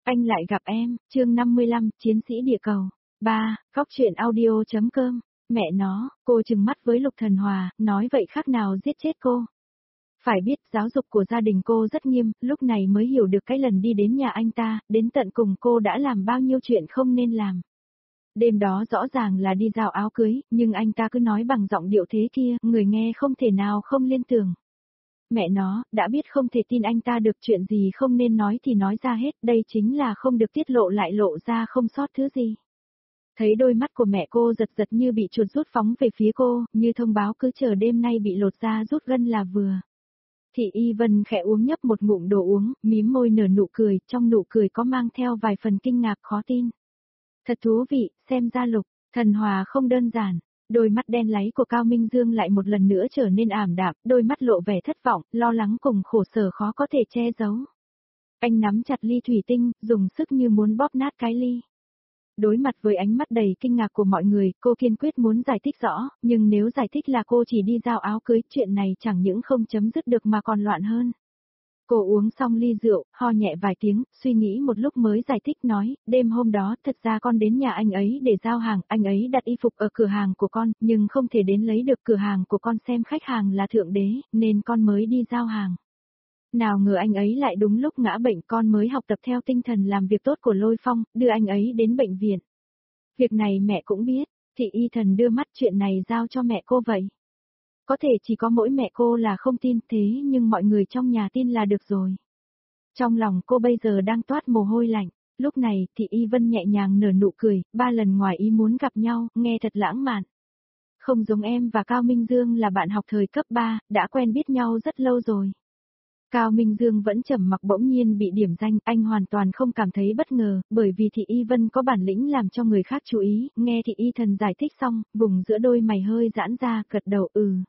Anh lại gặp em, chương 55, chiến sĩ địa cầu. 3, góc truyện audio.com. Mẹ nó, cô trừng mắt với Lục Thần Hòa, nói vậy khác nào giết chết cô. Phải biết giáo dục của gia đình cô rất nghiêm, lúc này mới hiểu được cái lần đi đến nhà anh ta, đến tận cùng cô đã làm bao nhiêu chuyện không nên làm. Đêm đó rõ ràng là đi giao áo cưới, nhưng anh ta cứ nói bằng giọng điệu thế kia, người nghe không thể nào không liên tưởng. Mẹ nó, đã biết không thể tin anh ta được, chuyện gì không nên nói thì nói ra hết, đây chính là không được tiết lộ lại lộ ra không sót thứ gì. Thấy đôi mắt của mẹ cô giật giật như bị chuột rút phóng về phía cô, như thông báo cứ chờ đêm nay bị lột da rút gân là vừa. Thị Y Vân khẽ uống nhấp một ngụm đồ uống, mím môi nở nụ cười, trong nụ cười có mang theo vài phần kinh ngạc khó tin. Thật thú vị, xem ra Lục Thần Hòa không đơn giản. Đôi mắt đen láy của Cao Minh Dương lại một lần nữa trở nên ảm đạm, đôi mắt lộ vẻ thất vọng, lo lắng cùng khổ sở khó có thể che giấu. Anh nắm chặt ly thủy tinh, dùng sức như muốn bóp nát cái ly. Đối mặt với ánh mắt đầy kinh ngạc của mọi người, cô kiên quyết muốn giải thích rõ, nhưng nếu giải thích là cô chỉ đi giao áo cưới, chuyện này chẳng những không chấm dứt được mà còn loạn hơn. Cô uống xong ly rượu, ho nhẹ vài tiếng, suy nghĩ một lúc mới giải thích nói, đêm hôm đó thật ra con đến nhà anh ấy để giao hàng, anh ấy đặt y phục ở cửa hàng của con, nhưng không thể đến lấy được cửa hàng của con xem khách hàng là thượng đế, nên con mới đi giao hàng. Nào ngờ anh ấy lại đúng lúc ngã bệnh, con mới học tập theo tinh thần làm việc tốt của Lôi Phong, đưa anh ấy đến bệnh viện. Việc này mẹ cũng biết, Thị Y Thần đưa mắt, chuyện này giao cho mẹ cô vậy. Có thể chỉ có mỗi mẹ cô là không tin, thế nhưng mọi người trong nhà tin là được rồi. Trong lòng cô bây giờ đang toát mồ hôi lạnh, lúc này Thị Y Vân nhẹ nhàng nở nụ cười, 3 lần ngoài ý muốn gặp nhau, nghe thật lãng mạn. Không giống em và Cao Minh Dương là bạn học thời cấp 3, đã quen biết nhau rất lâu rồi. Cao Minh Dương vẫn trầm mặc, bỗng nhiên bị điểm danh, anh hoàn toàn không cảm thấy bất ngờ, bởi vì Thị Y Vân có bản lĩnh làm cho người khác chú ý, nghe Thị Y Thần giải thích xong, vùng giữa đôi mày hơi giãn ra, gật đầu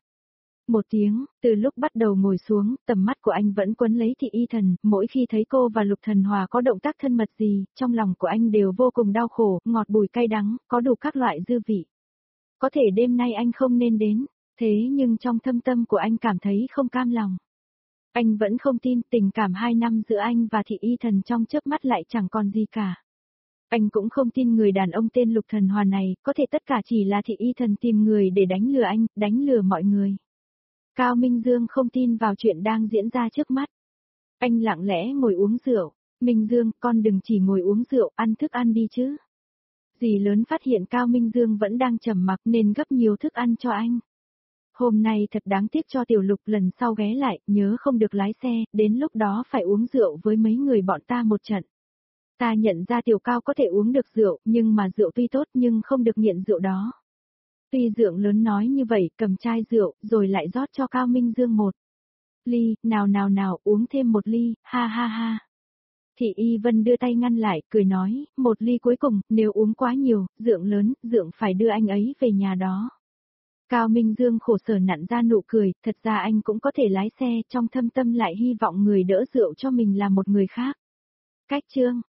một tiếng, từ lúc bắt đầu ngồi xuống, tầm mắt của anh vẫn quấn lấy Thị Y Thần, mỗi khi thấy cô và Lục Thần Hòa có động tác thân mật gì, trong lòng của anh đều vô cùng đau khổ, ngọt bùi cay đắng, có đủ các loại dư vị. Có thể đêm nay anh không nên đến, thế nhưng trong thâm tâm của anh cảm thấy không cam lòng. Anh vẫn không tin tình cảm 2 năm giữa anh và Thị Y Thần trong chớp mắt lại chẳng còn gì cả. Anh cũng không tin người đàn ông tên Lục Thần Hòa này, có thể tất cả chỉ là Thị Y Thần tìm người để đánh lừa anh, đánh lừa mọi người. Cao Minh Dương không tin vào chuyện đang diễn ra trước mắt. Anh lặng lẽ ngồi uống rượu. Minh Dương, con đừng chỉ ngồi uống rượu, ăn thức ăn đi chứ. Dì lớn phát hiện Cao Minh Dương vẫn đang trầm mặc nên gấp nhiều thức ăn cho anh. Hôm nay thật đáng tiếc cho Tiểu Lục, lần sau ghé lại, nhớ không được lái xe, đến lúc đó phải uống rượu với mấy người bọn ta một trận. Ta nhận ra Tiểu Cao có thể uống được rượu, nhưng mà rượu tuy tốt nhưng không được nghiện rượu đó. Tuy Dượng lớn nói như vậy, cầm chai rượu, rồi lại rót cho Cao Minh Dương một ly, nào, uống thêm một ly, ha ha ha. Thị Y Vân đưa tay ngăn lại, cười nói, một ly cuối cùng, nếu uống quá nhiều, Dượng lớn, Dượng phải đưa anh ấy về nhà đó. Cao Minh Dương khổ sở nặn ra nụ cười, thật ra anh cũng có thể lái xe, trong thâm tâm lại hy vọng người đỡ rượu cho mình là một người khác. Cách chương